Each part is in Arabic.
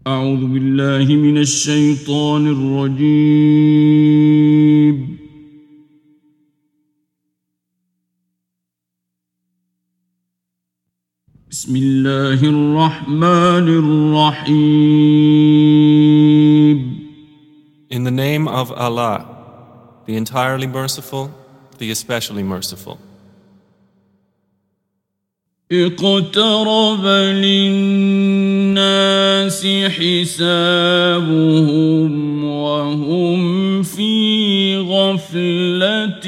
أعوذ بالله من الشيطان الرجيم. بسم الله الرحمن الرحيم. In the name of Allah, the entirely merciful, the especially merciful. اقترب للناس حسابهم وهم في غفلة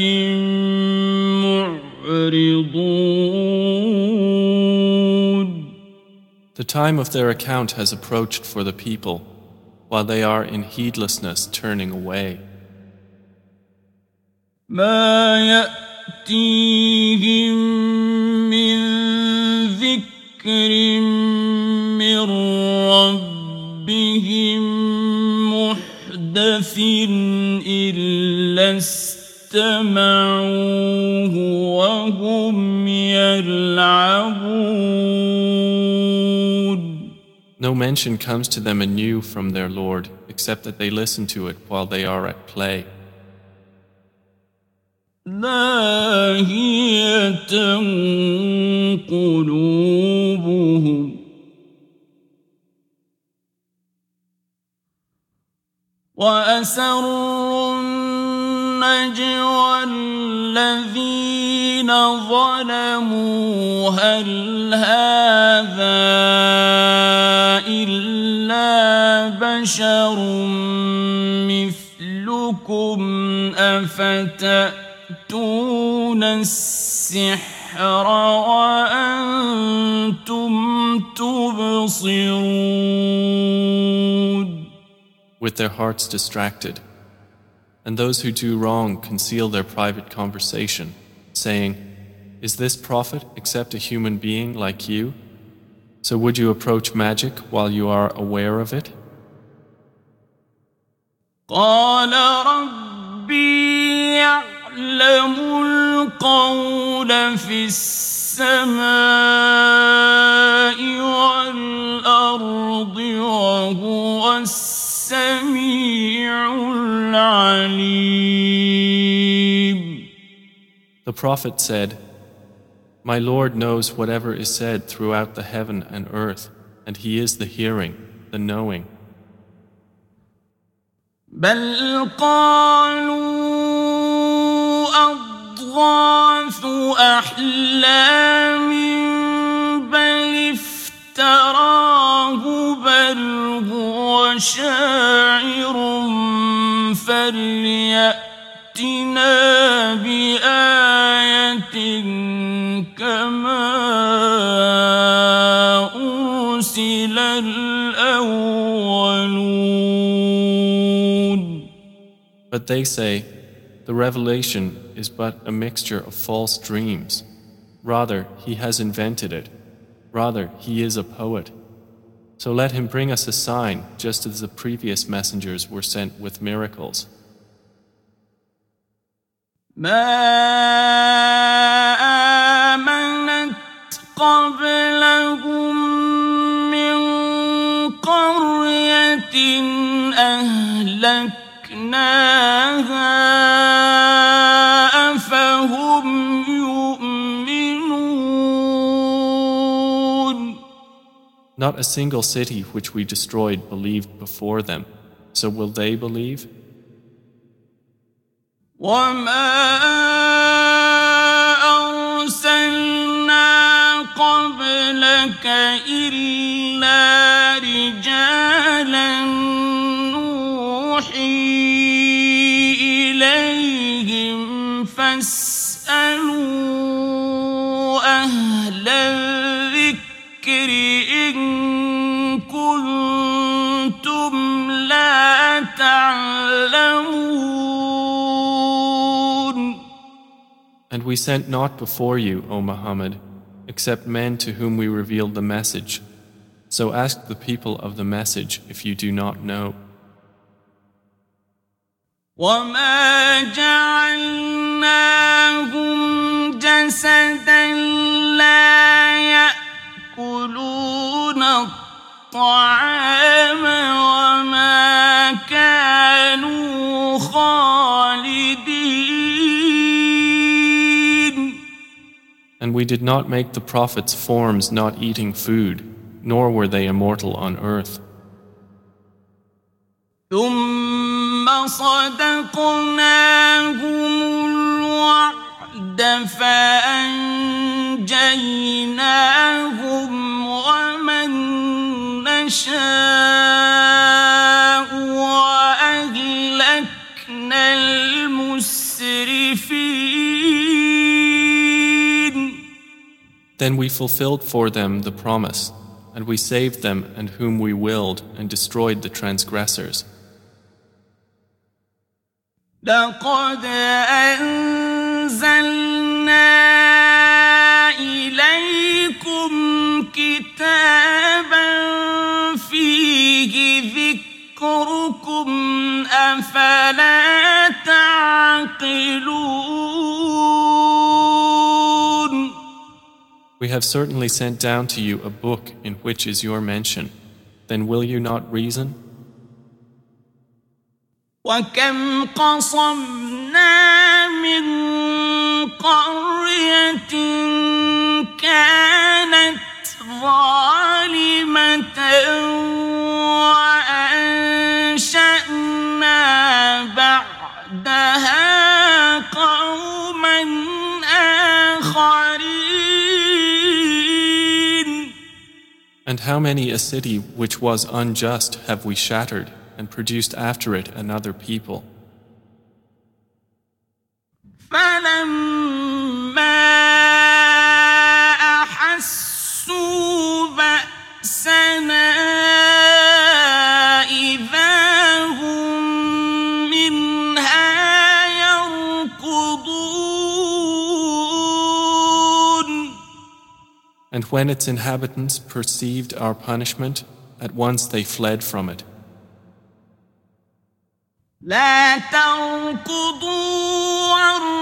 معرضون. The time of their account has approached for the people, while they are in heedlessness turning away. ما يأتيهم من ذكر من ربهم محدث إلا استمعوه وهم يلعبون. No mention comes to them anew from their Lord, except that they listen to it while they are at play. لاهية قلوبهم وأسروا النجوى الذين ظلموا هل هذا إلا بشر مثلكم أفتأتون السحر وأنتم تبصرون. With their hearts distracted, and those who do wrong conceal their private conversation, saying, "Is this prophet except a human being like you? So would you approach magic while you are aware of it?" قال ربي يعلم القول في السماء والأرض وهو السميع العليم. The prophet said, "My Lord knows whatever is said throughout the heaven and earth, and He is the hearing, the knowing." بل قالوا أضغاث أحلام بل افتراه بل هو شاعر فليأتنا بآية كما أرسل الأولون. But they say, "The revelation is but a mixture of false dreams. Rather, he has invented it. Rather, he is a poet. So let him bring us a sign, just as the previous messengers were sent with miracles." ما آمنت قبلهم من قرية أهلكناها أفهم يؤمنون. Not a single city which we destroyed believed before them. So will they believe? وما أرسلنا قبلك إلا رجالا نوحي إليهم فاسألوا أهل الذكر إن كنتم لا تعلمون. And we sent not before you, O Muhammad, except men to whom we revealed the message. So ask the people of the message if you do not know. وما جعلناهم جسدا لا يأكلون الطعام we did not make the prophets forms not eating food, nor were they immortal on earth. ثم صدقناهم الوعد فأنجيناهم ومن نشاء وأهلكنا المسرفين. Then we fulfilled for them the promise, and we saved them and whom we willed and destroyed the transgressors. لقد أنزلنا إليكم كتابا فيه ذكركم أفلا تعقلون. We have certainly sent down to you a book in which is your mention. Then will you not reason? وكم قصمنا من قرية كانت ظالمة وأنشأنا بعدها قوما آخرين. And how many a city which was unjust have we shattered and produced after it another people. فَلَمَّا أَحَسُّوا بَأْسَنَا إِذَا هُم مِّنْهَا يَرْكُضُونَ. And when its inhabitants perceived our punishment, at once they fled from it. لا تركضوا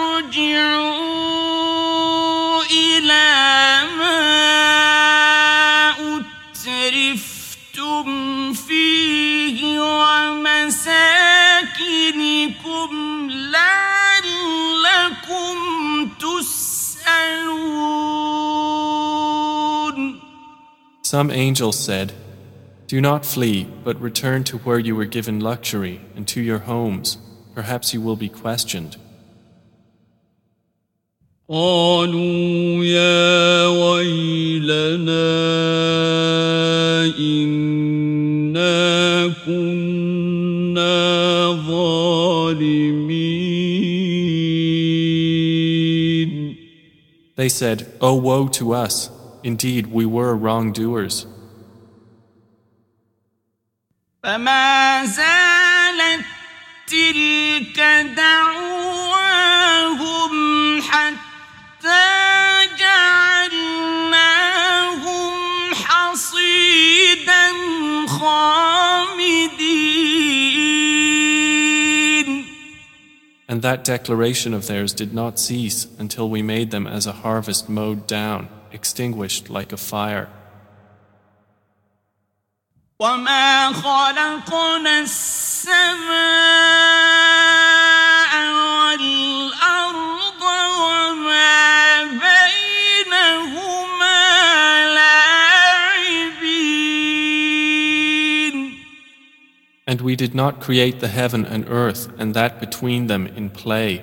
وارجعوا إلى ما أترفتم فيه ومساكنكم لعلكم تسألون. Some angels said, "Do not flee, but return to where you were given luxury and to your homes. Perhaps you will be questioned." قالوا يا ويلنا إنا كنا ظالمين. They said, "Oh, woe to us! Indeed, we were wrongdoers." فما زالت تلك دعواهم حتى جعلناهم حصيدا خامدين. And that declaration of theirs did not cease until we made them as a harvest mowed down, extinguished like a fire. وما خلقنا السماء والأرض وما بينهما لاعبين. And we did not create the heaven and earth and that between them in play.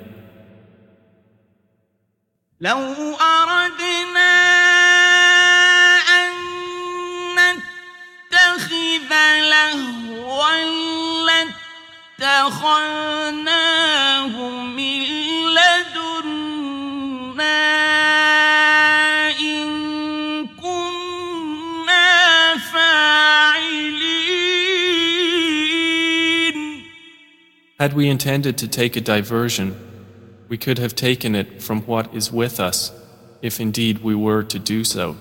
لو أردنا لهوا لاتخذناه من لدنا إن كنا فاعلين. Had we intended to take a diversion, we could have taken it from what is with us, if indeed we were to do so.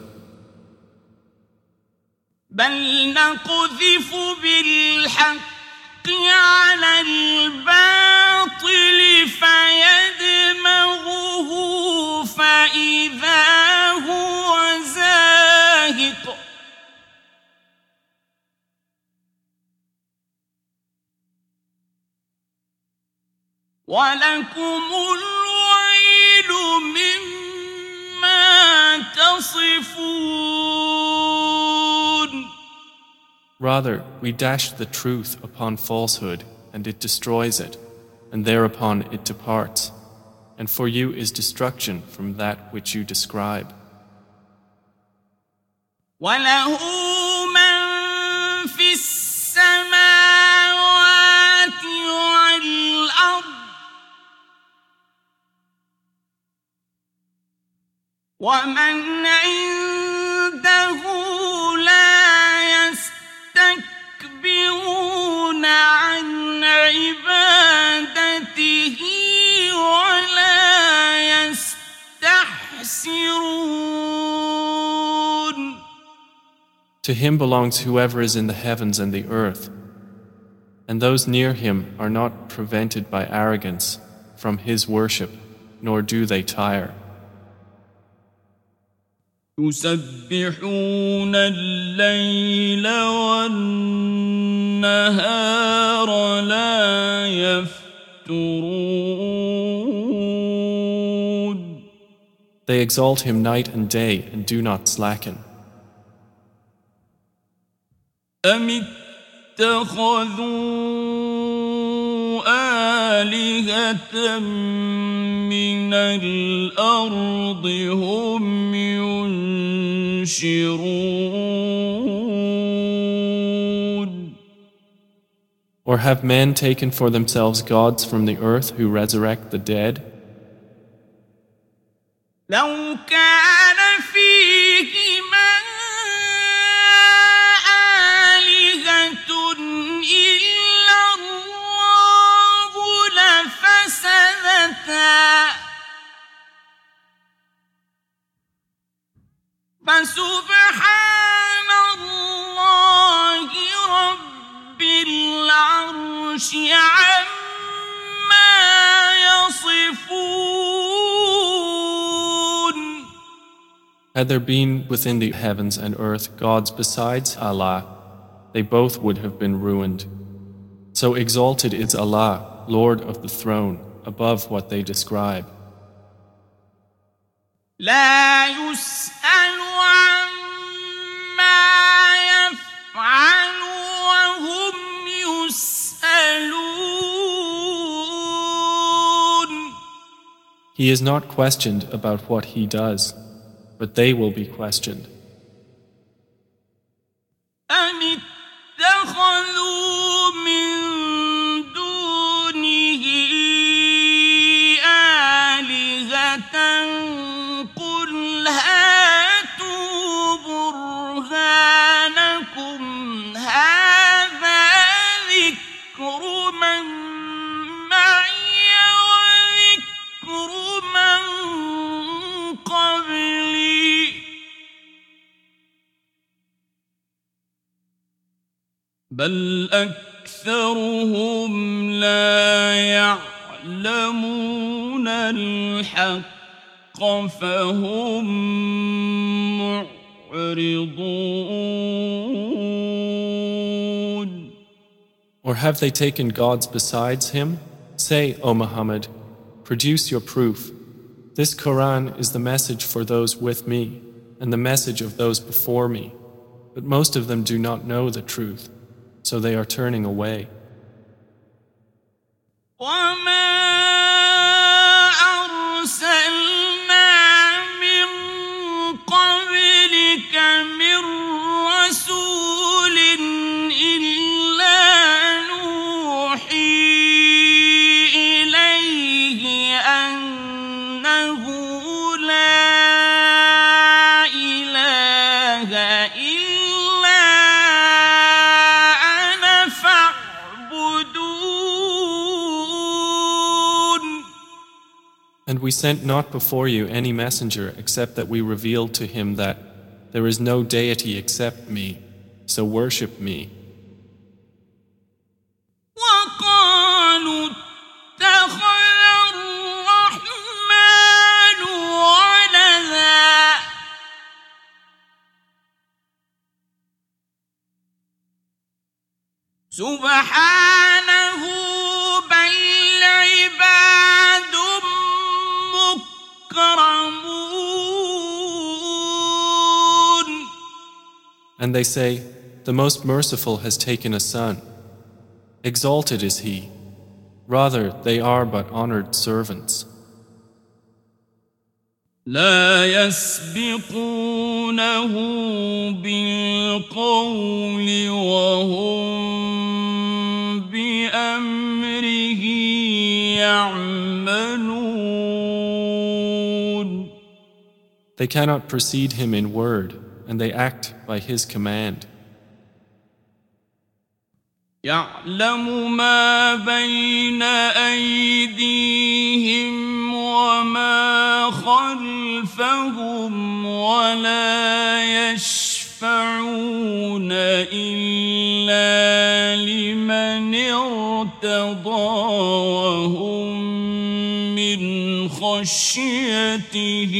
بل نقذف بالحق على الباطل فيدمغه فإذا هو زاهق. ولكم الويل مما يصفون. Rather, we dash the truth upon falsehood, and it destroys it, and thereupon it departs. And for you is destruction from that which you describe. وله من في السماوات والأرض ومن عنده لا يستكبرون عن عبادته ولا يستحسرون. To him belongs whoever is in the heavens and the earth, and those near him are not prevented by arrogance from his worship, nor do they tire. يسبحون الليل والنهار لا يفترون. They exalt him night and day and do not slacken. أم اتخذوا آلهة من الأرض هم ينشرون. Or have men taken for themselves gods from the earth who resurrect the dead? لو كان فيهما إلا الله لفسدتا فسبحان الله رب العرش عما يصفون. Had there been within the heavens and earth gods besides Allah, they both would have been ruined. So exalted is Allah, Lord of the throne, above what they describe. لا يسأل عما يفعل وهم يسألون. He is not questioned about what he does, but they will be questioned. أم اتخذوا من دونه آلهة قل هاتوا برهانكم هذا ذكر من معي وذكر من قبلي بل أكثرهم لا يعلمون الحق فهم معرضون. Or have they taken gods besides him? Say, O Muhammad, produce your proof. This Quran is the message for those with me and the message of those before me, but most of them do not know the truth. So they are turning away. وما أرسلنا من قبلك من رسول إلا نوحي إليه أنه لا إله إلا And we sent not before you any messenger except that we revealed to him that there is no deity except me, so worship me. وقالوا اتخذ الرحمن ولدا سبحانه بل عباد مكرمون And they say, the Most Merciful has taken a son. Exalted is He. Rather, they are but honored servants. لا يسبقونه بالقول وهم بأمره يعملون. They cannot precede Him in word, and they act by His command. يعلم ما بين أيديهم وما خلفهم ولا يشفعون إلا لمن ارتضى وهم من خشيته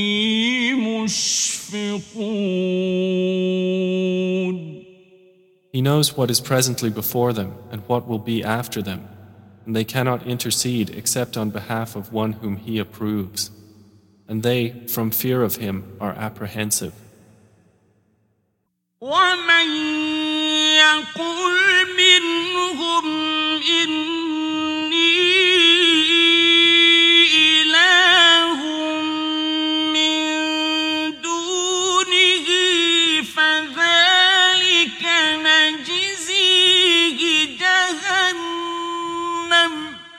مشفقون. He knows what is presently before them and what will be after them, and they cannot intercede except on behalf of one whom He approves, and they, from fear of Him, are apprehensive. وَمَن يَقُلْ مِنْهُمْ إِنِّي إِلَٰهٌ مِّن دُونِهِ فَذَلِكَ نَجْزِيهِ جَهَنَّمَ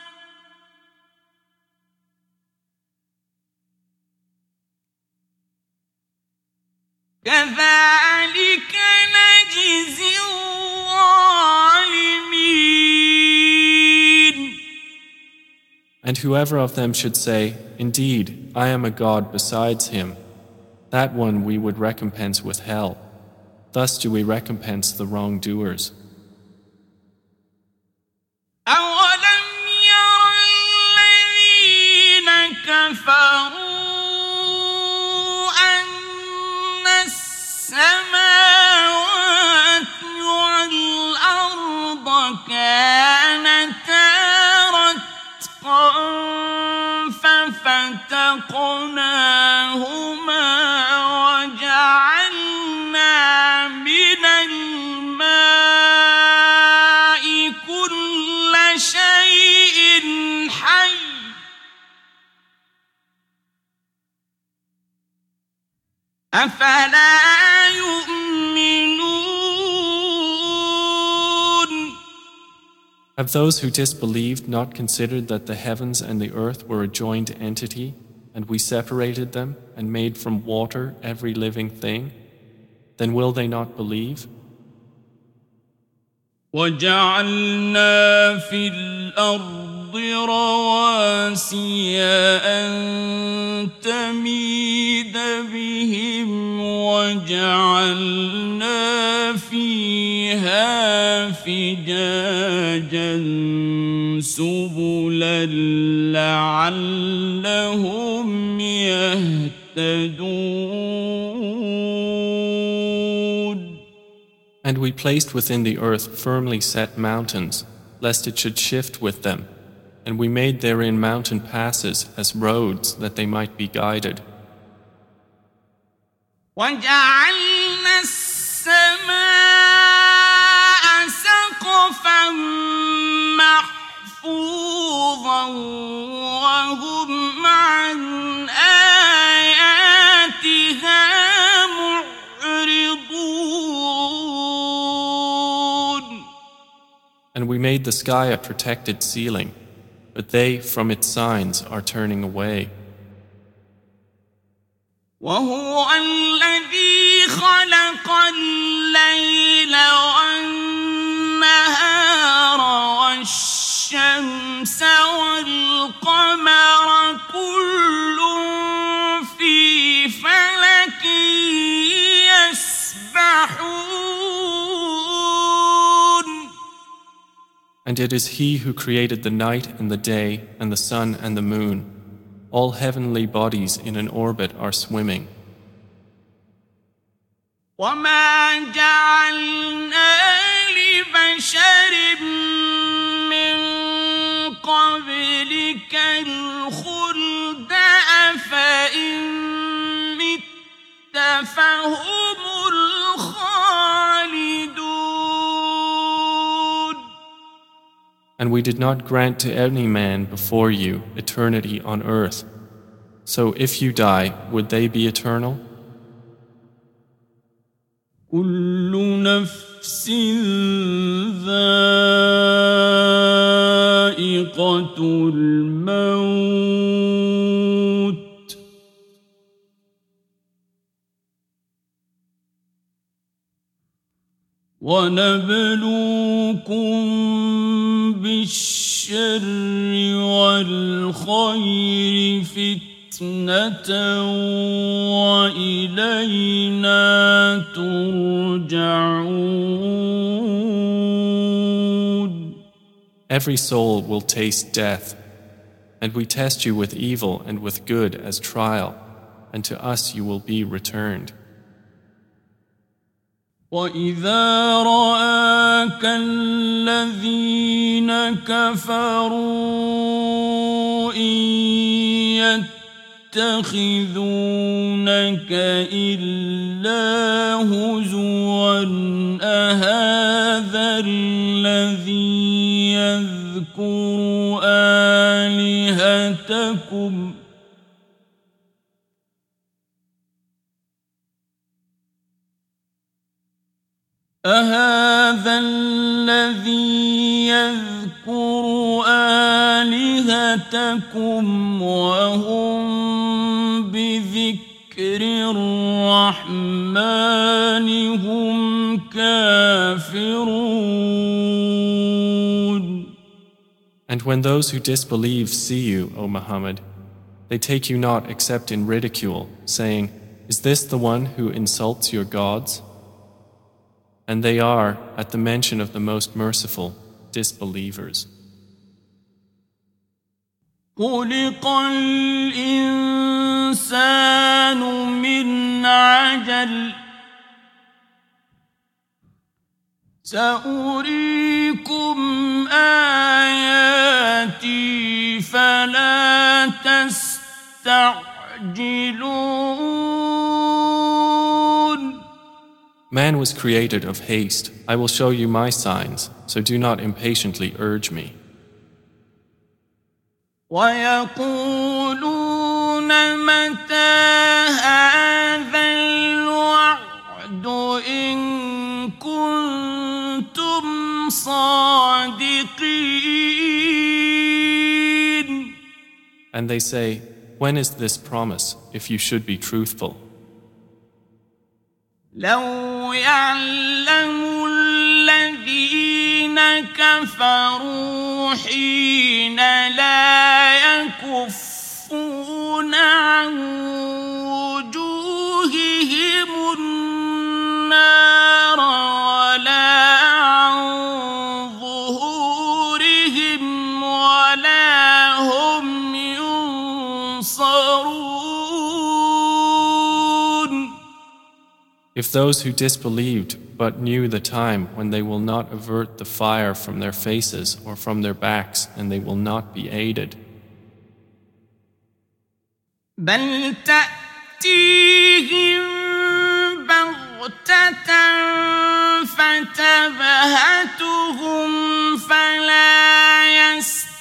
كَذَلِكَ نَجْزِي الظَّالِمِينَ. And whoever of them should say, indeed, I am a God besides Him, that one we would recompense with hell. Thus do we recompense the wrongdoers. أَوَلَمْ يَرَ الَّذِينَ كَفَرُوا أَنَّ السَّمَاوَاتِ وَالْأَرْضَ كَانَتَا رَتْقًا فَفَتَقْنَاهُمَا وَجَعَلْنَا مِنَ الْمَاءِ كُلَّ شَيْءٍ حَيٍّ أَفَلَا يُؤْمِنُونَ. Have those who disbelieved not considered that the heavens and the earth were a joined entity, and we separated them and made from water every living thing? Then will they not believe? وَجَعَلْنَا فِي الْأَرْضِ رَوَاسِيَ أَن تَمِيدَ بِهِمْ وَجَعَلْنَا فِيهَا فِجَاجًا سُبُلًا لَعَلَّهُمْ يَهْتَدُونَ. And we placed within the earth firmly set mountains, lest it should shift with them, and we made therein mountain passes as roads that they might be guided. وَجَعَلْنَا السَّمَاءَ سَقْفًا مَّحْفُوظًا وَهُمْ عَنْ آيَاتِهَا مُعْرِضُونَ. And we made the sky a protected ceiling, but they from its signs are turning away. وهو الذي خلق الليل والنهار والشمس والقمر كل في فلك يسبحون. And it is He who created the night and the day and the sun and the moon. All heavenly bodies in an orbit are swimming. وَمَا جَعَلْنَا لِبَشَرٍ مِّن قَبْلِكَ الْخُلْدَ أَفَإِن مِّتَّ فَهُمُ الْخَالِدُونَ. And we did not grant to any man before you eternity on earth. So if you die, would they be eternal? كل نفس ذائقة الموت ونبلوكم بالشر والخير فتنة وإلينا ترجعون. Every soul will taste death, and we test you with evil and with good as trial, and to us you will be returned. وَإِذَا رَآكَ الَّذِينَ كَفَرُوا إِن يَتَّخِذُونَكَ إِلَّا هُزُوًا أَهَذَا الَّذِي يَذْكُرُ آلِهَتَكُمْ أهذا الذي يذكر آلهتكم وهم بذكر الرحمن هم كافرون. And when those who disbelieve see you, O Muhammad, they take you not except in ridicule, saying, "Is this the one who insults your gods?" And they are, at the mention of the Most Merciful, disbelievers. خُلِقَ الْإِنسَانُ مِنْ عَجَلٍ سَأُرِيكُمْ آيَاتِي فَلَا تَسْتَعْجِلُونَ. Man was created of haste. I will show you my signs, so do not impatiently urge me. وَيَقُولُونَ مَتَى هَذَا الْوَعْدُ إِن كُنتُمْ صَادِقِينَ. And they say, when is this promise, if you should be truthful? لو يعلم الذين كفروا حين لا يكفون عن وجوههم النار ولا عن ظهورهم ولا هم ينصرون. If those who disbelieved but knew the time when they will not avert the fire from their faces or from their backs, and they will not be aided. بل تأتيهم بغتة فتبهتهم فلا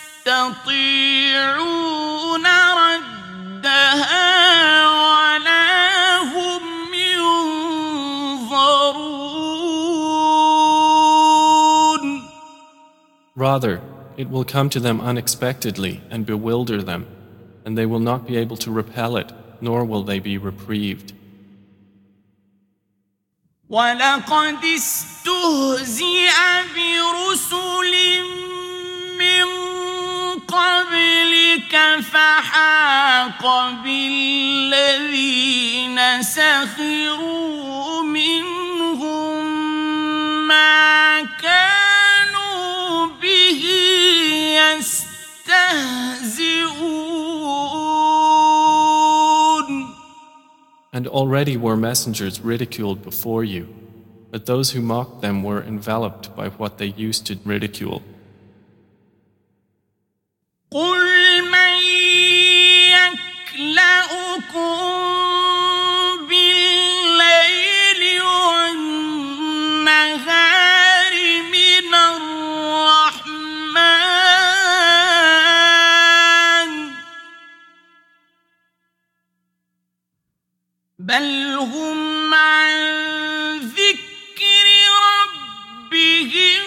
يستطيعون ردها ولا هم ينظرون. Rather, it will come to them unexpectedly and bewilder them, and they will not be able to repel it, nor will they be reprieved. وَلَقَدِ اسْتُهْزِئَ بِرُسُلٍ مِّن قَبْلِكَ فَحَاقَ بِالَّذِينَ سَخِرُوا مِنْهُم مَّا كَانُوا بِهِ يَسْتَهْزِئُونَ. And already were messengers ridiculed before you, but those who mocked them were enveloped by what they used to ridicule. قُلْ مَن يَكْلَؤُكُم بِاللَّيْلِ وَالنَّهَارِ مِنَ الرَّحْمَنِ بل هم عن ذكر ربهم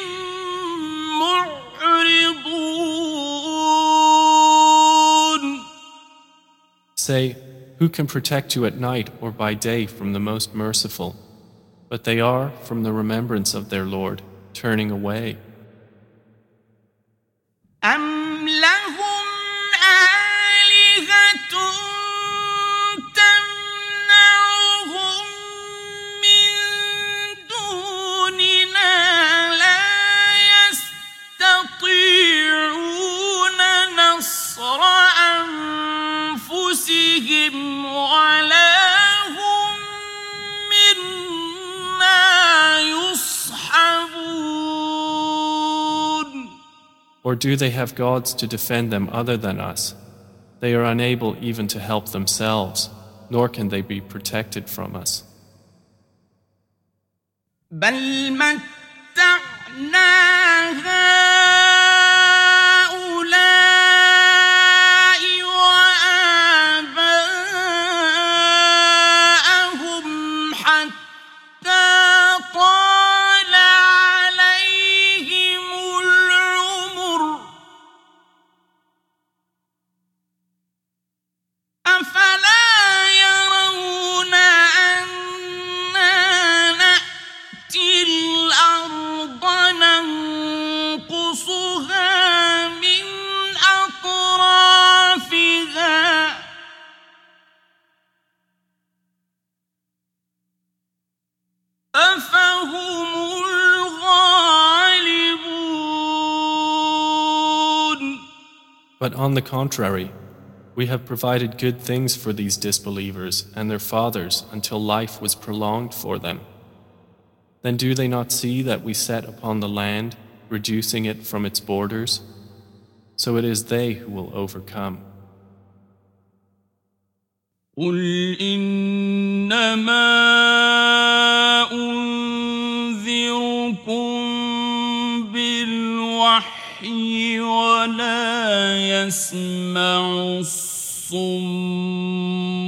معرضون. Say, who can protect you at night or by day from the most merciful? But they are, from the remembrance of their Lord, turning away. أم لهم آلهة تمنعهم من دوننا لا يستطيعون نصر أنفسهم ولا هم منا يصحبون. Or do they have gods to defend them other than us? They are unable even to help themselves, nor can they be protected from us. بل متعنا هؤلاء وآباءهم حتى طال عليهم العمر أفلا يرون أنا نأتي الأرض ننقصها من أطرافها أفهم الغالبون. But on the contrary, we have provided good things for these disbelievers and their fathers until life was prolonged for them. Then do they not see that we set upon the land, reducing it from its borders? So it is they who will overcome. قل إنما أنذركم بالوحي ولا يسمع الصم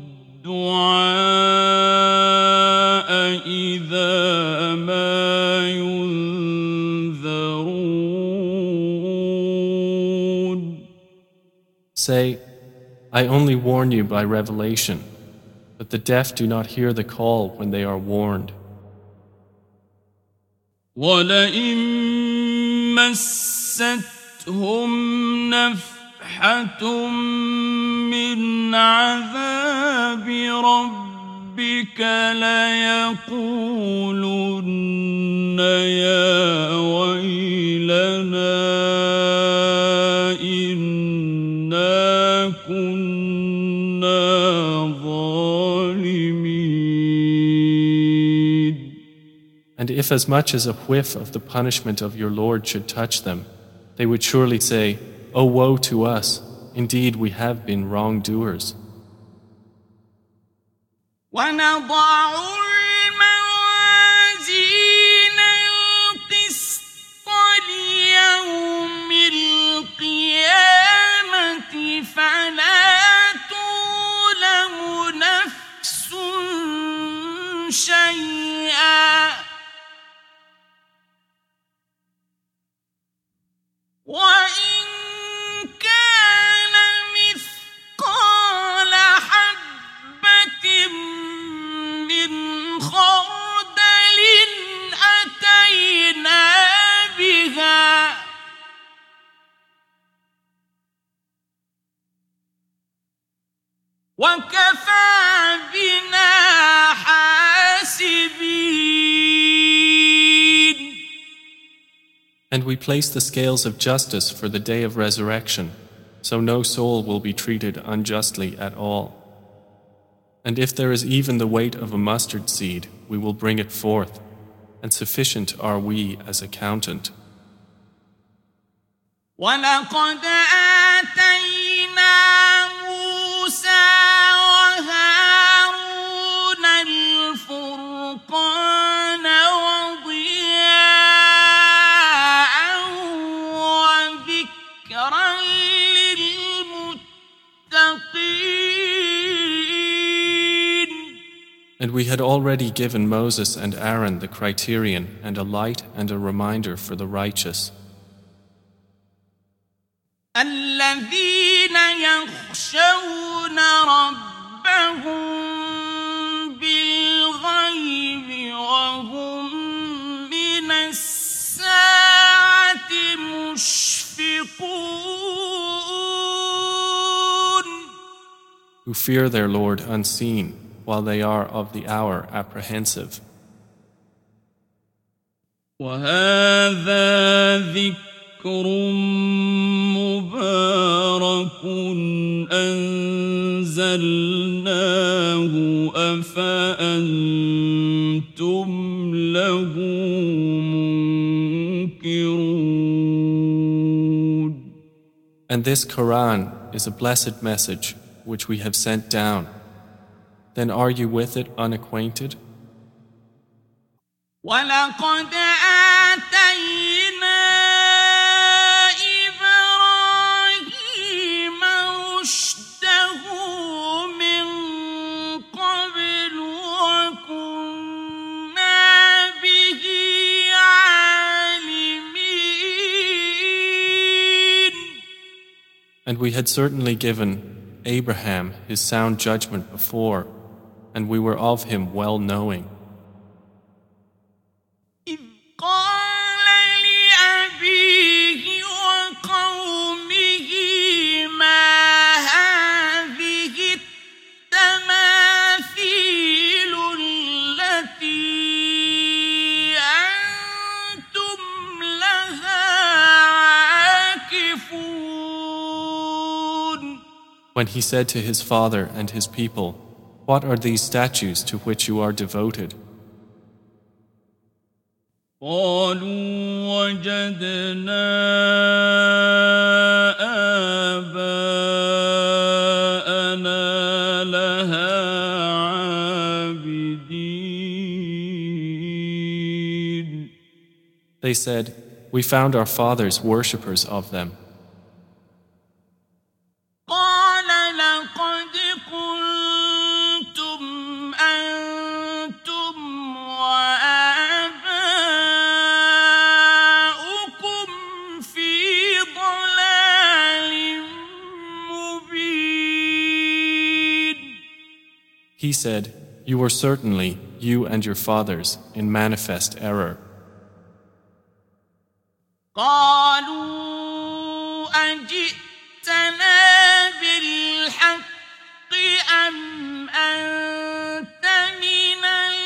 الدعاء إذا ما ينذرون. Say, I only warn you by revelation, but the deaf do not hear the call when they are warned. ولئن مستهم نفحة من عذاب ربك ليقولن يا ويلنا إنا كنا ظالمين. And if as much as a whiff of the punishment of your Lord should touch them, they would surely say, "O woe to us! Indeed, we have been wrongdoers." ونضع الموازين القسط ليوم القيامة فلا تظلم نفس شيئا وإن كان مثقال حبة من خردل أتينا بها وكفى بنا حاسبين. And we place the scales of justice for the day of resurrection, so no soul will be treated unjustly at all. And if there is even the weight of a mustard seed, we will bring it forth, and sufficient are we as accountant. ولقد آتينا موسى وهارون الفرقان وضياء وذكرا للمتقين. And we had already given Moses and Aaron the criterion and a light and a reminder for the righteous. الذين يخشون ربهم بالغيب وهم من الساعة مشفقون. Who fear their Lord unseen, while they are of the hour apprehensive. وهذا ذكر مبارك أنزلناه أفأنتم له منكرون. And this Quran is a blessed message which we have sent down. Then are you with it unacquainted? وَلَقَدْ آتَيْنَا إِبْرَاهِيمَ رُشْدَهُ مِنْ قَبْلُ وَكُنَّا بِهِ عَالِمِينَ. And we had certainly given Abraham his sound judgment before, and we were of him well knowing. إِذْ قَالَ لِأَبِيهِ وَقَوْمِهِ مَا هَٰذِهِ التَّمَاثِيلُ الَّتِي أَنتُمْ لَهَا عَاكِفُونَ. When he said to his father and his people, "What are these statues to which you are devoted?" قالوا وجدنا آباءنا لها عابدين. They said, "We found our fathers worshippers of them." قال لقد كنتم أنتم وآباؤكم في ضلال مبين. He said, "You were certainly, you and your fathers, in manifest error." قالوا أجئتنا بالحق أم أنت من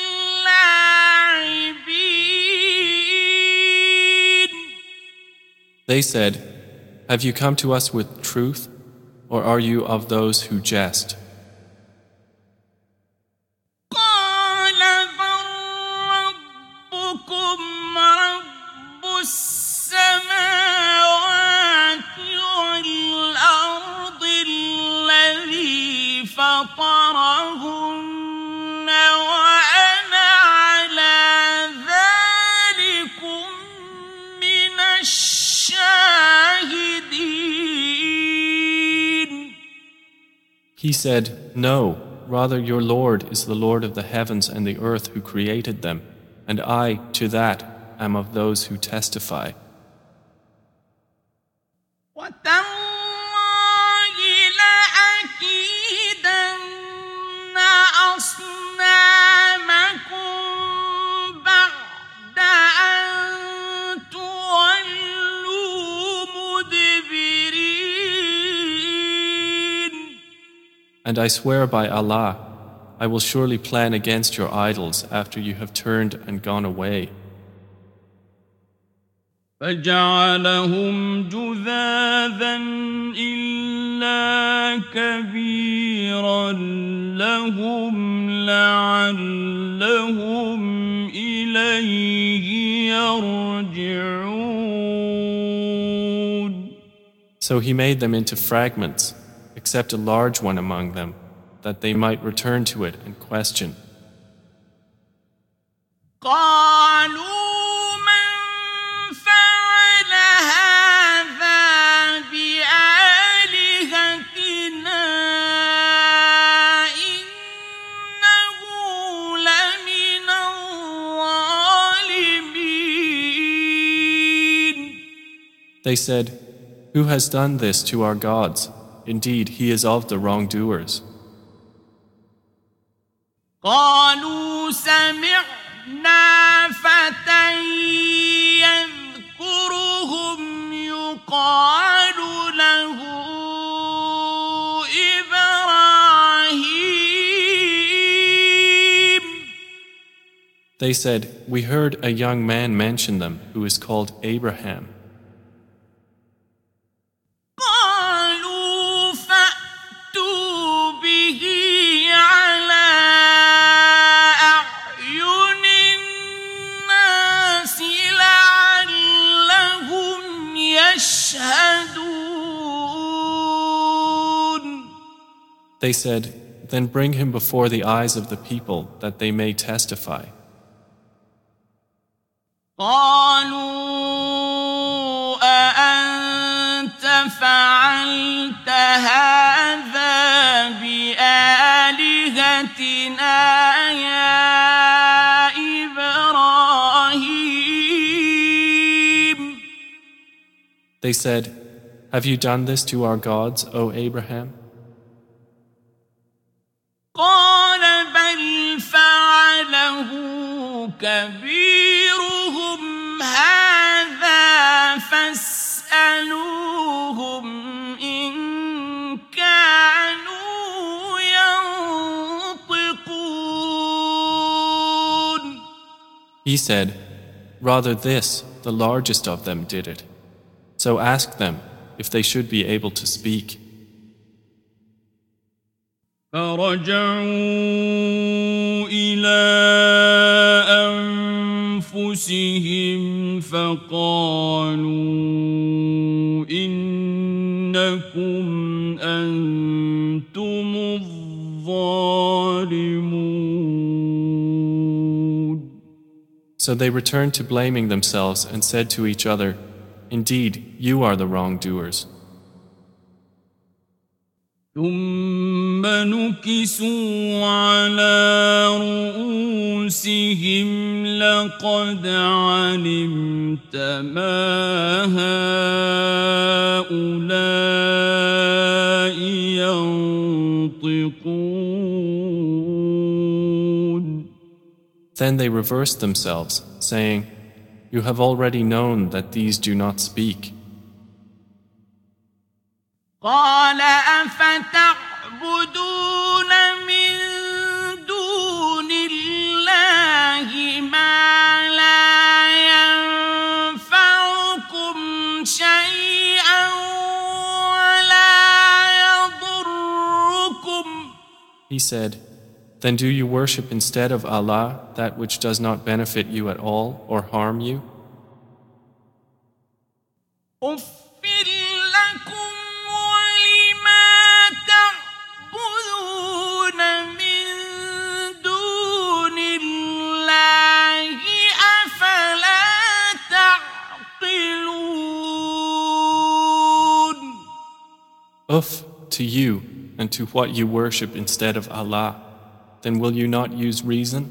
اللاعبين. They said, "Have you come to us with truth, or are you of those who jest?" قال بل ربكم رب السماوات والأرض الذي فطرهن وأنا على ذلكم من الشاهدين. He said, "No, rather your Lord is the Lord of the heavens and the earth who created them, and I, to that, am of those who testify." وتالله لأكيدن أصنامكم بعد أن تولوا مدبرين. And I swear by Allah, I will surely plan against your idols after you have turned and gone away. فجعلهم جذاذا إلا كبيرا لهم لعلهم إليه يرجعون. So he made them into fragments, except a large one among them, that they might return to it and question. قالوا من فعل هذا بآلهتنا إنه They said, "Who has done this to our gods? Indeed, he is of the wrongdoers." قالوا سمعنا فتى يذكرهم يقال له إبراهيم. They said, "We heard a young man mention them who is called Abraham." قالوا فأتوا به على أعين الناس لعلهم يشهدون. They said, "Then bring him before the eyes of the people that they may testify." قالوا أأنت فعلت هذا بآلهتنا يا إبراهيم. They said, "Have you done this to our gods, O Abraham?" قال بل فعله كبيرهم هذا فاسألوهم إن كانوا ينطقون. He said, "Rather this, the largest of them did it. So ask them if they should be able to speak." فرجعوا إلى أنفسهم فقالوا إنكم أنتم الظالمون. So they returned to blaming themselves and said to each other, "Indeed, you are the wrongdoers." ثم نكسوا على رؤوسهم لقد علمت ما هؤلاء ينطقون. Then they reversed themselves, saying, "You have already known that these do not speak." قال أفتعبدون من دون الله ما لا ينفعكم شيئا ولا يضركم. He said, "Then do you worship instead of Allah that which does not benefit you at all or harm you?" Uff to you and to what you worship instead of Allah. Then will you not use reason?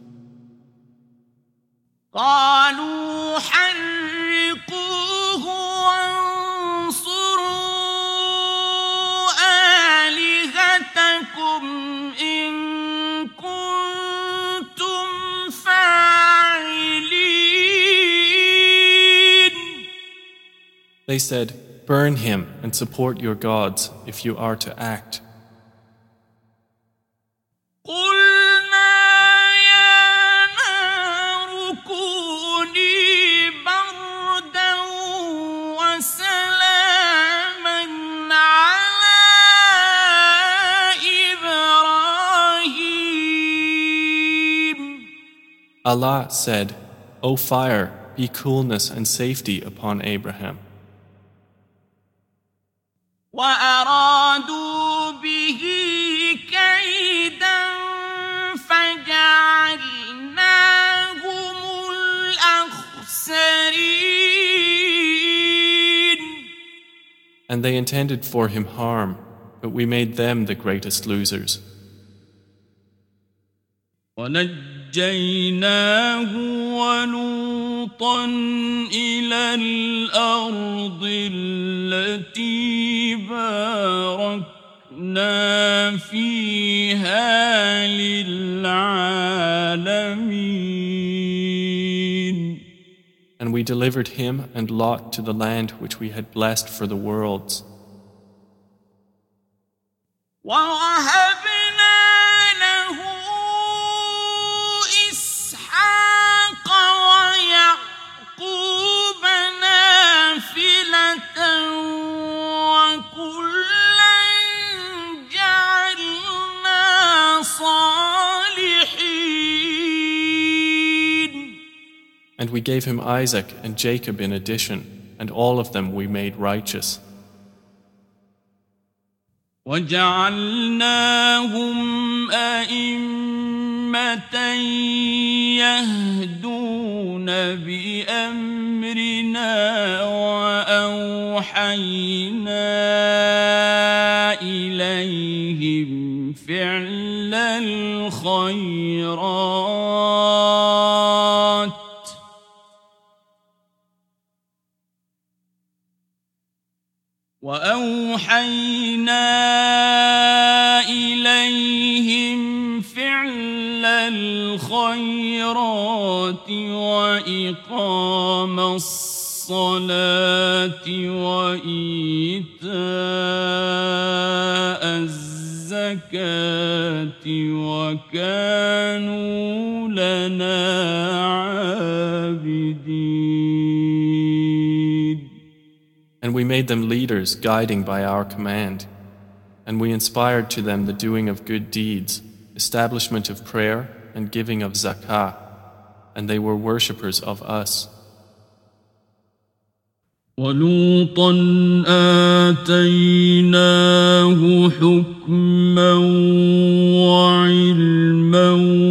قالوا حرقوه وانصروا آلهتكم إن كنتم فاعلين. They said, "Burn him and support your gods if you are to act." Allah said, "O fire, be coolness and safety upon Abraham." وأرادوا به كيدا فجعلناهم الأخسرين. And they intended for him harm, but we made them the greatest losers. ونجيناه ونجيناه ولوطا إلى الأرض التي باركنا فيها للعالمين. And we delivered him and Lot to the land which we had blessed for the worlds. وَوَهَبْنَا لَهُ إِسْحَاقَ وَيَعْقُوبَ نَافِلَةً وَكُلًّا جَعَلْنَا صَالِحِينَ. And we gave him Isaac and Jacob in addition, and all of them we made righteous. وَجَعَلْنَاهُمْ أَئِمَّةً يَهْدُونَ بِأَمْرِنَا وَأَوْحَيْنَا إِلَيْهِمْ فِعْلَ الْخَيْرَاتِ وَإِقَامَ الصَّلَاةِ وَإِيتَاءَ الزَّكَاةِ وَكَانُوا لَنَا عَابِدِينَ. And we made them leaders, guiding by our command. And we inspired to them the doing of good deeds, establishment of prayer, and giving of zakah. And they were worshippers of us. وَلُوطًا آتَيْنَاهُ حُكْمًا وَعِلْمًا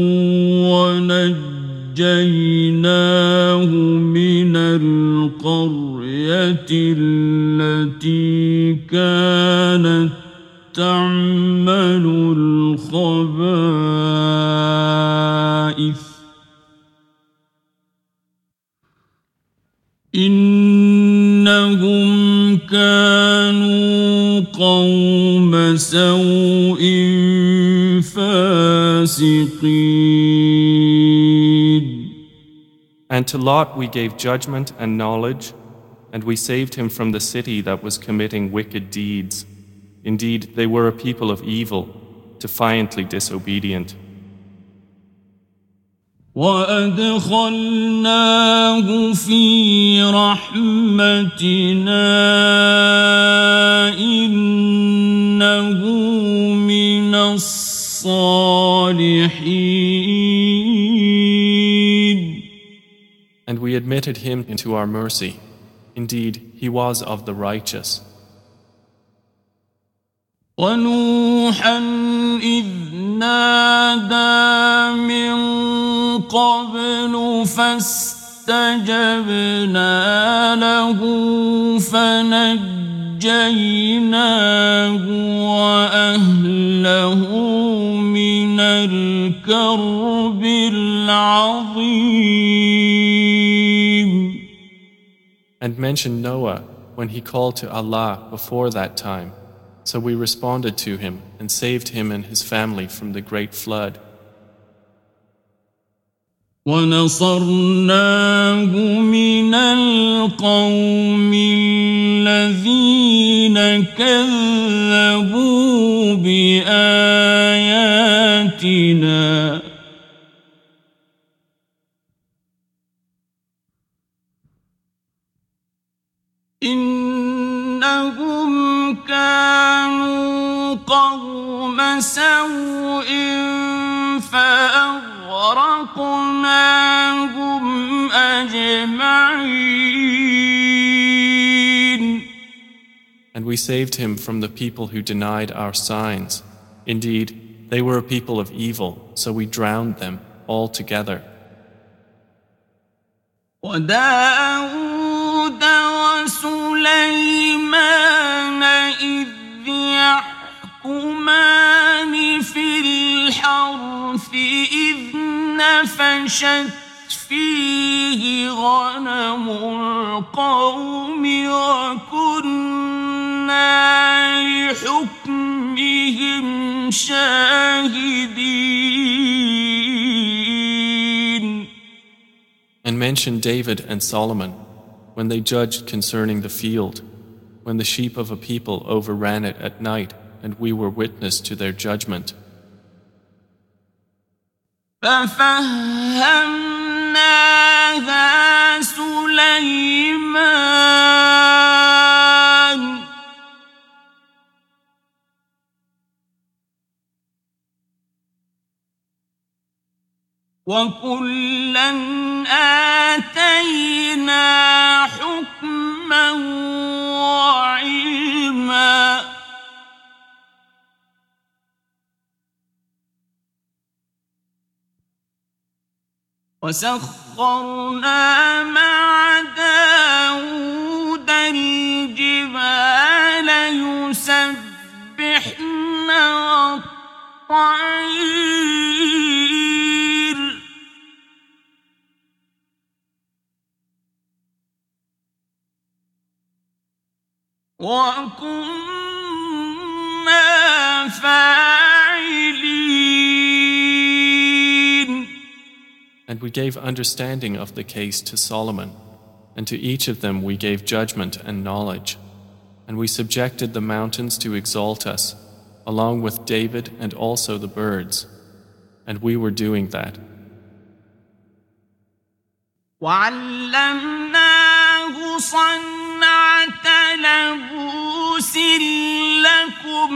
وَنَجَّيْنَاهُ مِنَ الْقَرْيَةِ الَّتِي كَانَتْ تَعْمَلُ الْخَبَائِثَ إِنَّهُمْ كَانُوا قَوْمَ سَوْءٍ فَاسِقِينَ. And to Lot we gave judgment and knowledge, and we saved him from the city that was committing wicked deeds. Indeed, they were a people of evil, defiantly disobedient. وَأَدْخَلْنَاهُ فِي رَحْمَتِنَا إِنَّهُ مِنَ الصَّالِحِينَ. And we admitted him into our mercy. Indeed, he was of the righteous. وَنُوحًا إِذْ نَادَىٰ مِن قَبْلُ فَاسْتَجَبْنَا لَهُ فَنَجَّيْنَاهُ وَأَهْلَهُ مِنَ الْكَرْبِ الْعَظِيمِ. And mention Noah when he called to Allah before that time. So we responded to him and saved him and his family from the great flood. وَنَصَرْنَاهُ مِنَ الْقَوْمِ الَّذِينَ كَذَّبُوا بِآيَاتِنَا إِنَّهُمْ كَانُوا قَوْمَ سَوْءٍ فَأَغْرَقْنَاهُمْ أَجْمَعِينَ. And we saved him from the people who denied our signs. Indeed, they were a people of evil, so we drowned them all together. وَدَاوُودَ وَسُلَيْمَانَ إِذْ يَحْكُمَانِ فِي الْحَرْثِ إِذْ نَفَشَتْ نفشت فيه غنم القوم وكنا لحكمهم شاهدين. And mention David and Solomon when they judged concerning the field, when the sheep of a people overran it at night, and we were witness to their judgment. فَفَهَّمْنَاهَا سُلَيْمَانَ وَكُلًّا آتَيْنَا حُكْمًا وَعِلْمًا وَسَخَّرْنَا مَعَ دَاوُودَ الْجِبَالَ يُسَبِّحْنَ وَالطَّيْرَ وَكُنَّا فَاعِلِينَ. And we gave understanding of the case to Solomon, and to each of them we gave judgment and knowledge. And we subjected the mountains to exalt us, along with David and also the birds. And we were doing that. وَعَلَّمْنَاهُ صَنْعَةَ لَبُوسٍ لَكُمْ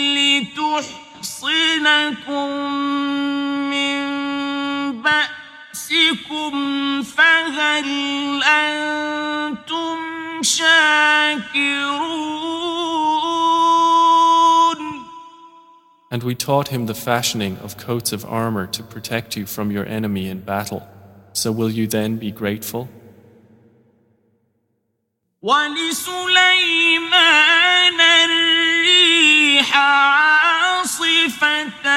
لِتُحْصِنَكُم مِّن بَأْسِكُمْ فَهَلْ أَنتُمْ شَاكِرُونَ. And we taught him the fashioning of coats of armor to protect you from your enemy in battle. So will you then be grateful? وَلِسُلَيْمَانَ الرِّيحَ عَاصِفَةً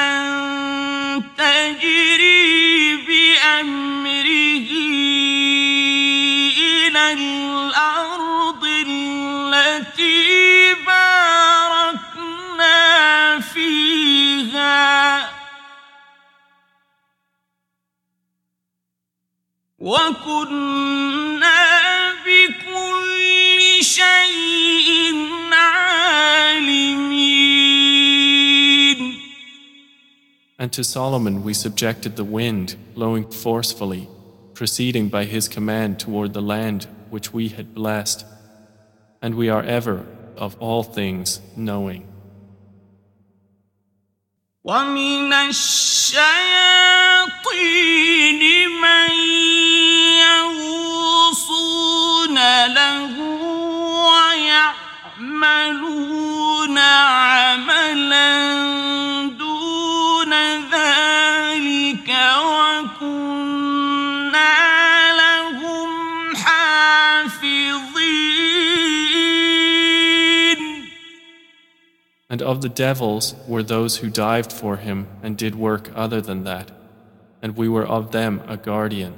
تَجْرِي بِأَمْرِهِ إِلَى الْأَرْضِ الَّتِي بَارَكْنَا فِيهَا وَكُنَّا بِكُلِّ شَيْءٍ عَالِمِينَ. And to Solomon we subjected the wind, blowing forcefully, proceeding by his command toward the land which we had blessed. And we are ever, of all things, knowing. وَمِنَ الشَّيَاطِينِ مَن يَغُوصُونَ لَهُ وَيَعْمَلُونَ عَمَلًا دُونَ ذَلِكَ وَكُنَّا لَهُمْ حَافِظِينَ. And of the devils were those who dived for him and did work other than that, and we were of them a guardian.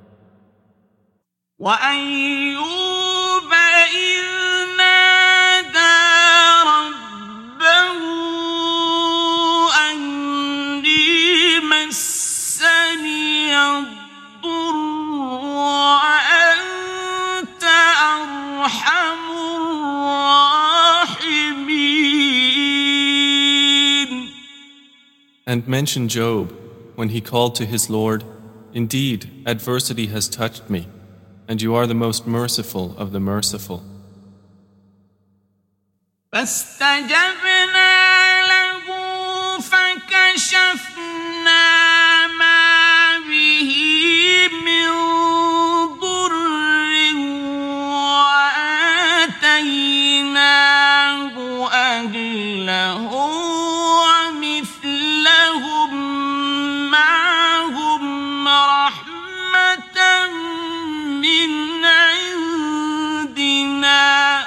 وَأَيُّوبَ إِذْ نَادَىٰ رَبَّهُ أَنِّي مَسَّنِيَ الضُّرُّ وَأَنتَ أَرْحَمُ الرَّاحِمِينَ. And mention Job when he called to his Lord, "Indeed, adversity has touched me, and you are the most merciful of the merciful." فاستجبنا له فكشفنا ما به من ضر وآتيناه أهله ومثلهم معهم رحمة من عندنا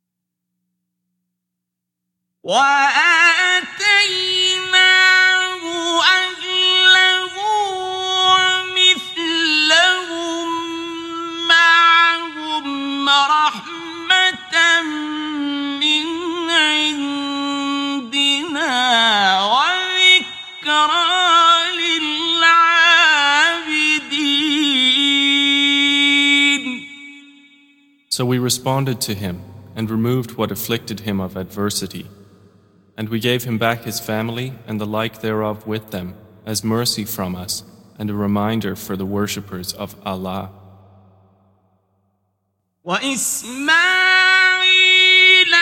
وآتيناه So we responded to him and removed what afflicted him of adversity. And we gave him back his family and the like thereof with them as mercy from us and a reminder for the worshippers of Allah. وإسماعيل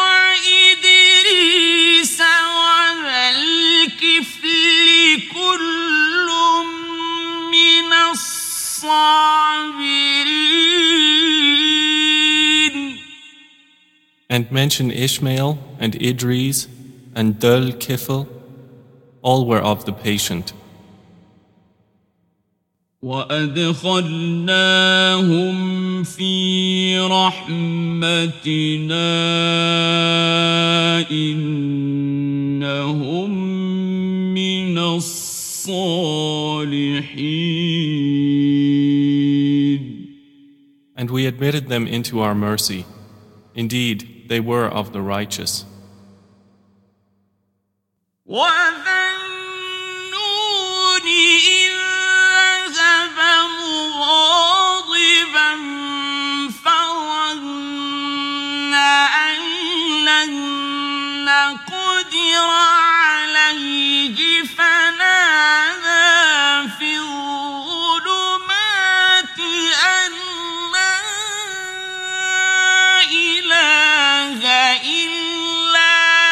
وإدريس وذا الكفل كل من الصابرين. And mention Ishmael and Idris and Dhul Kifl, all were of the patient. وأدخلناهم في رحمتنا إنهم من الصالحين. And we admitted them into our mercy. Indeed, they were of the righteous. وَذَنُّونِ إِذ ذَهَبَ مُغَاضِبًا فَظَنَّ أَن لَّن نَّقْدِرَ عَلَيْهِ فَنَادَىٰ فِي الظُّلُمَاتِ أَن لَّا إِلَٰهَ إِلَّا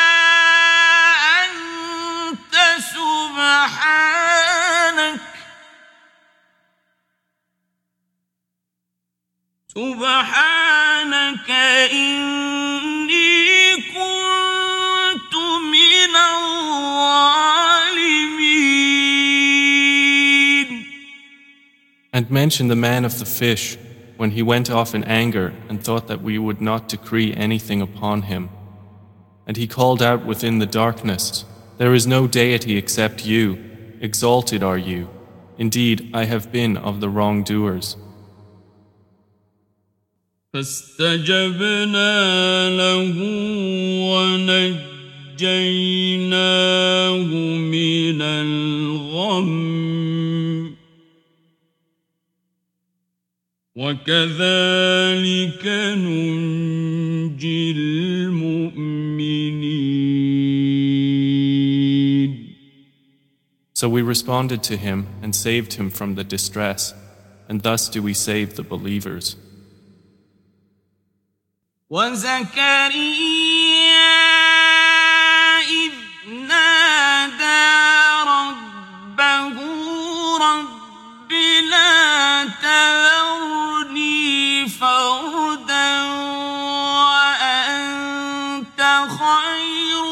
أَنتَ سبحانك إني كنت من الظالمين. And mention the man of the fish when he went off in anger and thought that we would not decree anything upon him. And he called out within the darkness, "There is no deity except you. Exalted are you. Indeed, I have been of the wrongdoers." فاستجبنا له ونجيناه من الغم وكذلك ننجي المؤمنين. So we responded to him and saved him from the distress, and thus do we save the believers. وزكريا إذ نادى ربه رب لا تذرني فردا وأنت خير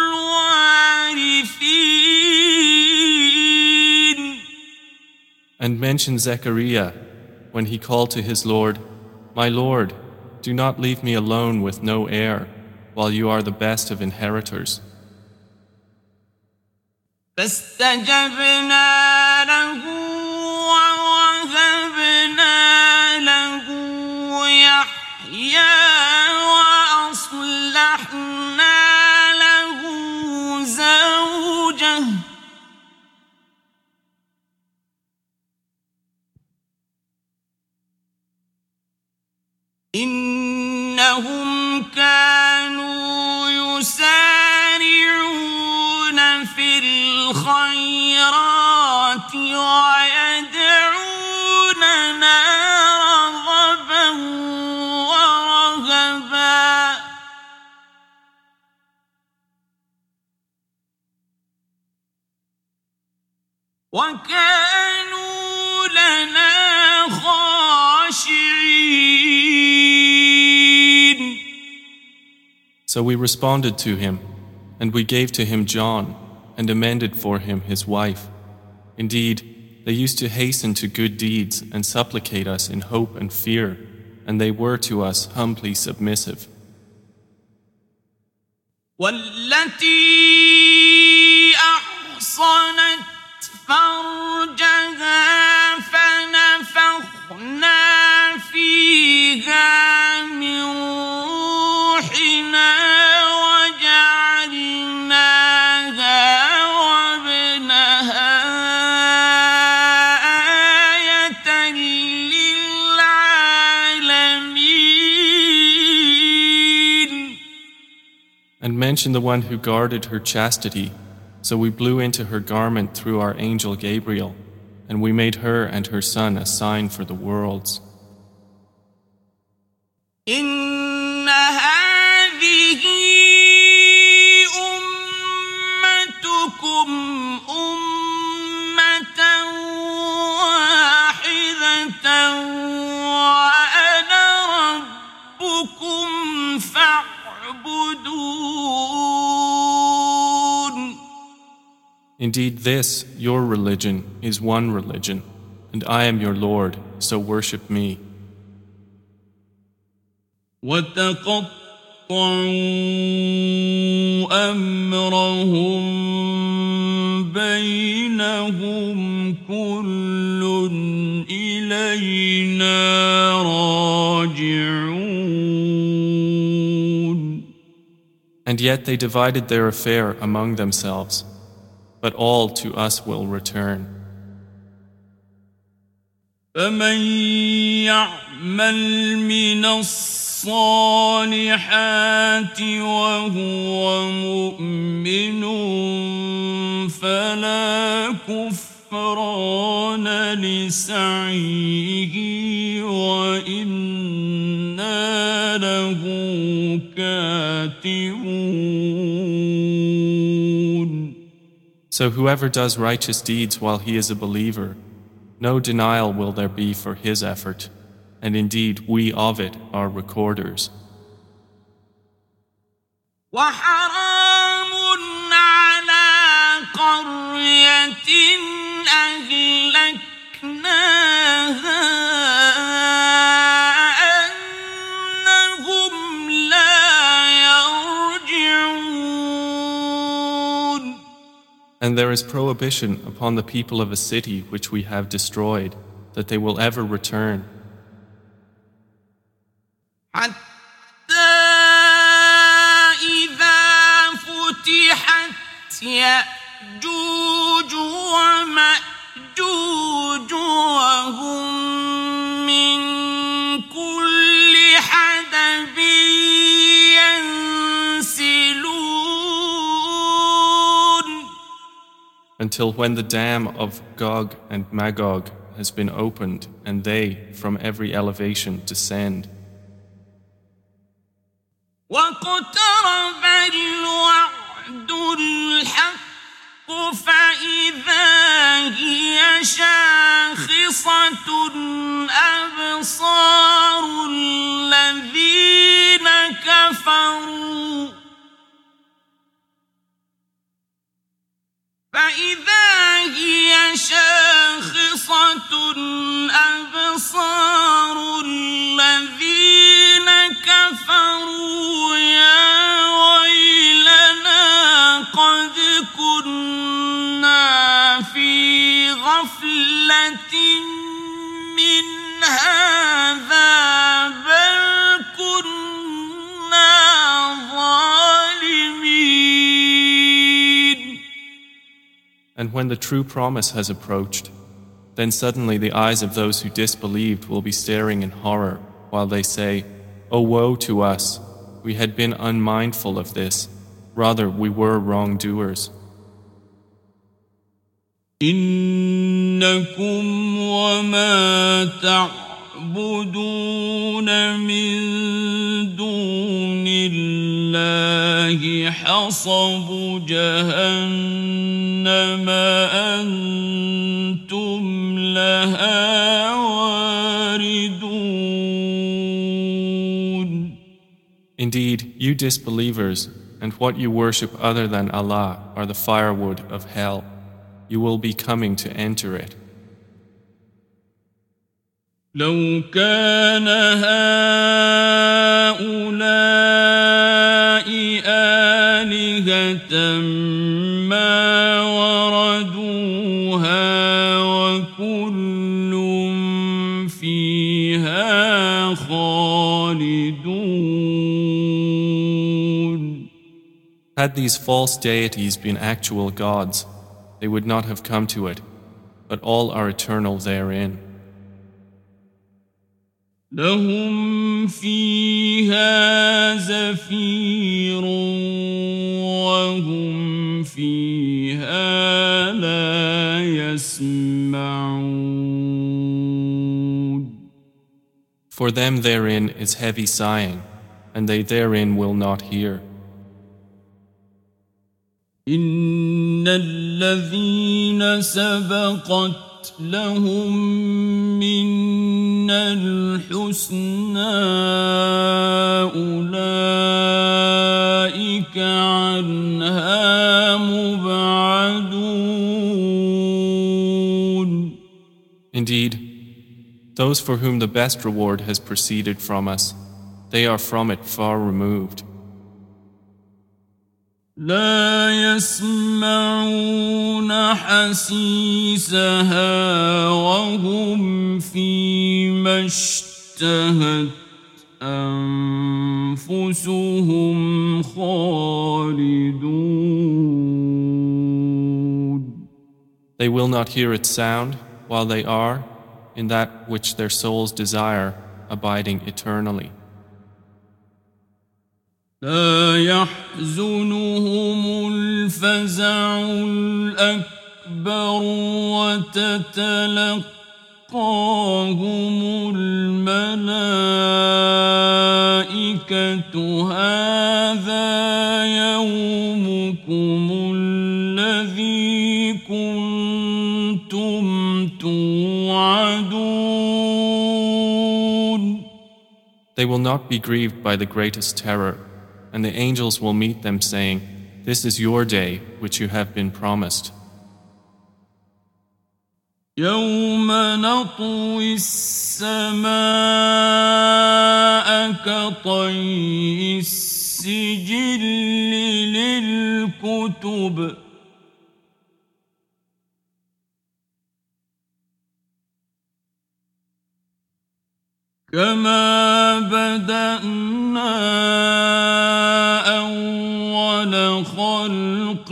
الوارثين. And mention Zechariah when he called to his Lord, "My Lord, do not leave me alone with no heir, while you are the best of inheritors." فاستجبنا له ووهبنا له يحيى وأصلحنا له زوجه إنهم كانوا يسارعون في الخيرات ويدعوننا رغبا ورهبا وكانوا لنا خاشعين. So we responded to him, and we gave to him John, and amended for him his wife. Indeed, they used to hasten to good deeds and supplicate us in hope and fear, and they were to us humbly submissive. والتي أحصنت فرجها فنفخنا فيها من روحنا وجعلناها وابنها آية للعالمين. mention the one who guarded her chastity, so we blew into her garment through our angel Gabriel, and we made her and her son a sign for the worlds. إن هذه أمتكم أمة واحدة وأنا ربكم فاعبدون. Indeed, this, your religion, is one religion, and I am your Lord, so worship me. وتقطعوا أمرهم بينهم كل إلينا راجعون. And yet they divided their affair among themselves, but all to us will return. فمن يعمل من الصالحات وهو مؤمن فلا كفران لسعيه وإنا له كاتبون. So whoever does righteous deeds while he is a believer, no denial will there be for his effort, and indeed we of it are recorders. وحرام على قرية أهلكناها أنهم لا يرجعون. And there is prohibition upon the people of a city which we have destroyed, that they will ever return. حتى إذا فتحت يأجوج ومأجوج وهم من كل حدب ينسلون. Until when the dam of Gog and Magog has been opened and they from every elevation descend. واقترب الوعد الحق فإذا هي شاخصة أبصار الذين كفروا فإذا هي شاخصة أبصار الذين كفروا يا ويلنا قد كنا في غفلة من هذا بل كنا ظالمين. And when the true promise has approached, then suddenly the eyes of those who disbelieved will be staring in horror while they say, "O woe to us! We had been unmindful of this. Rather, we were wrongdoers." إنكم وما تعبدون من دون الله حصب جهنم أنتم لها واردون. Indeed, you disbelievers and what you worship other than Allah are the firewood of hell. You will be coming to enter it. لو كان هؤلاء آلهة ما وردوها وكل فيها خالدون. Had these false deities been actual gods, they would not have come to it, but all are eternal therein. لهم فيها زفير فيها لا يسمعون. For them therein is heavy sighing, and they therein will not hear. إن الذين سبقت لهم منا الحسنى أولئك عنها مبعدون. Indeed, those for whom the best reward has proceeded from us, they are from it far removed. لا يسمعون حسيسها وهم فيما اشتهت أنفسهم خالدون. They will not hear its sound while they are, in that which their souls desire, abiding eternally. لا يحزنهم الفزع الأكبر وتتلقاهم الملائكة هذا يومكم الذي كنتم توعدون. They will not be grieved by the greatest terror, and the angels will meet them saying, "This is your day which you have been promised." يوم نطوي السماء كطي السجل للكتب كما بدأنا أول خلق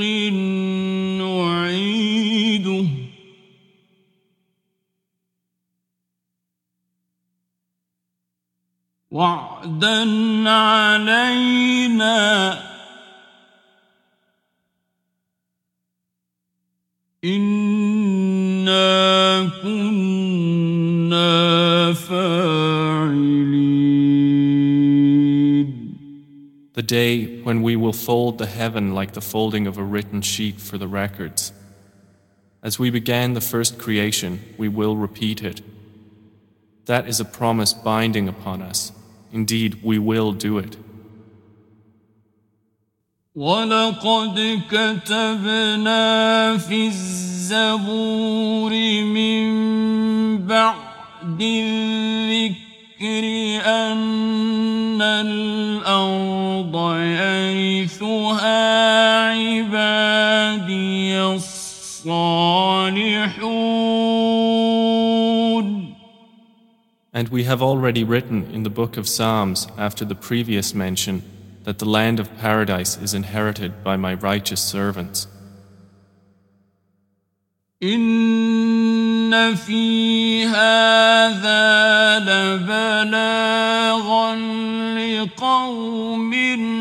نعيده وعدا علينا إنا كنا فاعلين. The day when we will fold the heaven like the folding of a written sheet for the records. As we began the first creation, we will repeat it. That is a promise binding upon us. Indeed, we will do it. وَلَقَدْ كَتَبْنَا فِي الزَّبُورِ مِن بَعْدِ الذِّكْرِ أَنَّ الْأَرْضَ يَرِثُهَا عِبَادِيَ الصَّالِحُونَ. And we have already written in the book of Psalms after the previous mention that the land of paradise is inherited by my righteous servants. إن في هذا لبلاغا لقوم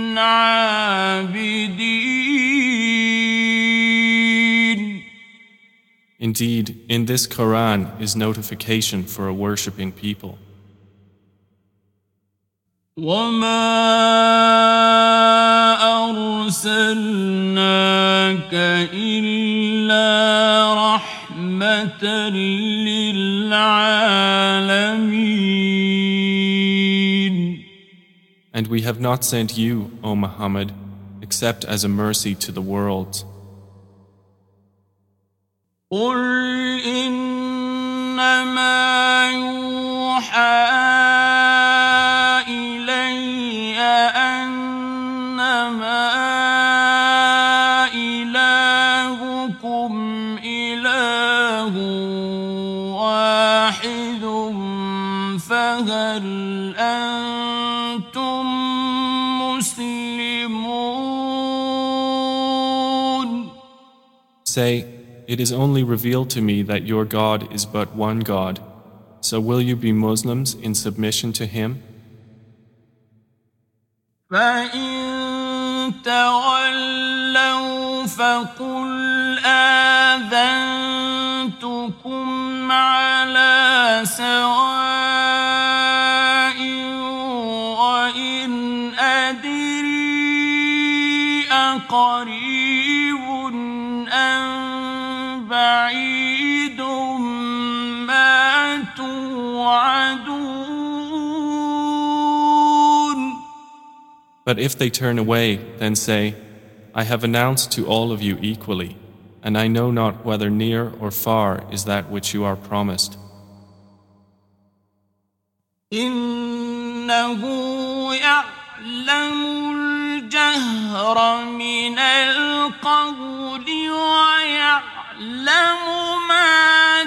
عابدين. Indeed, in this Quran is notification for a worshipping people. وما أرسلناك إلا رحمة للعالمين. And we have not sent you, O Muhammad, except as a mercy to the worlds. قل إنما يوحى إلي أنما إلهكم إله واحد فهل أنتم مسلمون. Say, it is only revealed to me that your God is but one God. So will you be Muslims in submission to Him? فَإِن تولوا فقل آذنتكم على سواء وإن أدري أقريب أم بعيد ما توعدون. But if they turn away, then say, I have announced to all of you equally, and I know not whether near or far is that which you are promised. إنه يعلم الجهر من القول ويعلم ما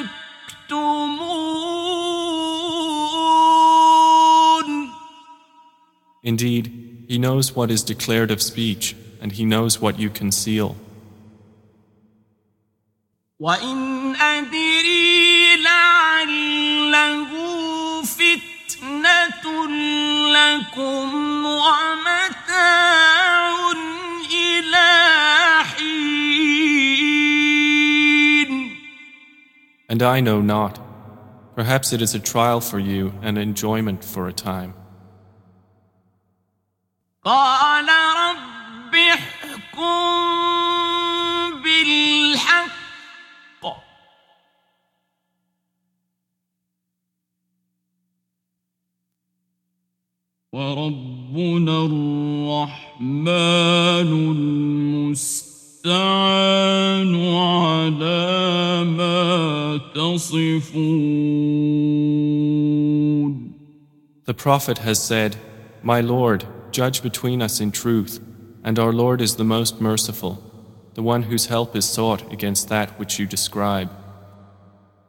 تكتمون. Indeed, He knows what is declared of speech, and He knows what you conceal. وَإِنْ أَدْرِي لَعَلَّهُ فِتْنَةٌ لَكُمْ وَمَتَاعٌ إِلَىٰ حِينٍ. And I know not. Perhaps it is a trial for you and enjoyment for a time. قال رب احكم بالحق وربنا الرحمن المستعان على ما تصفون. The Prophet has said, My Lord, judge between us in truth, and our Lord is the most merciful, the one whose help is sought against that which you describe.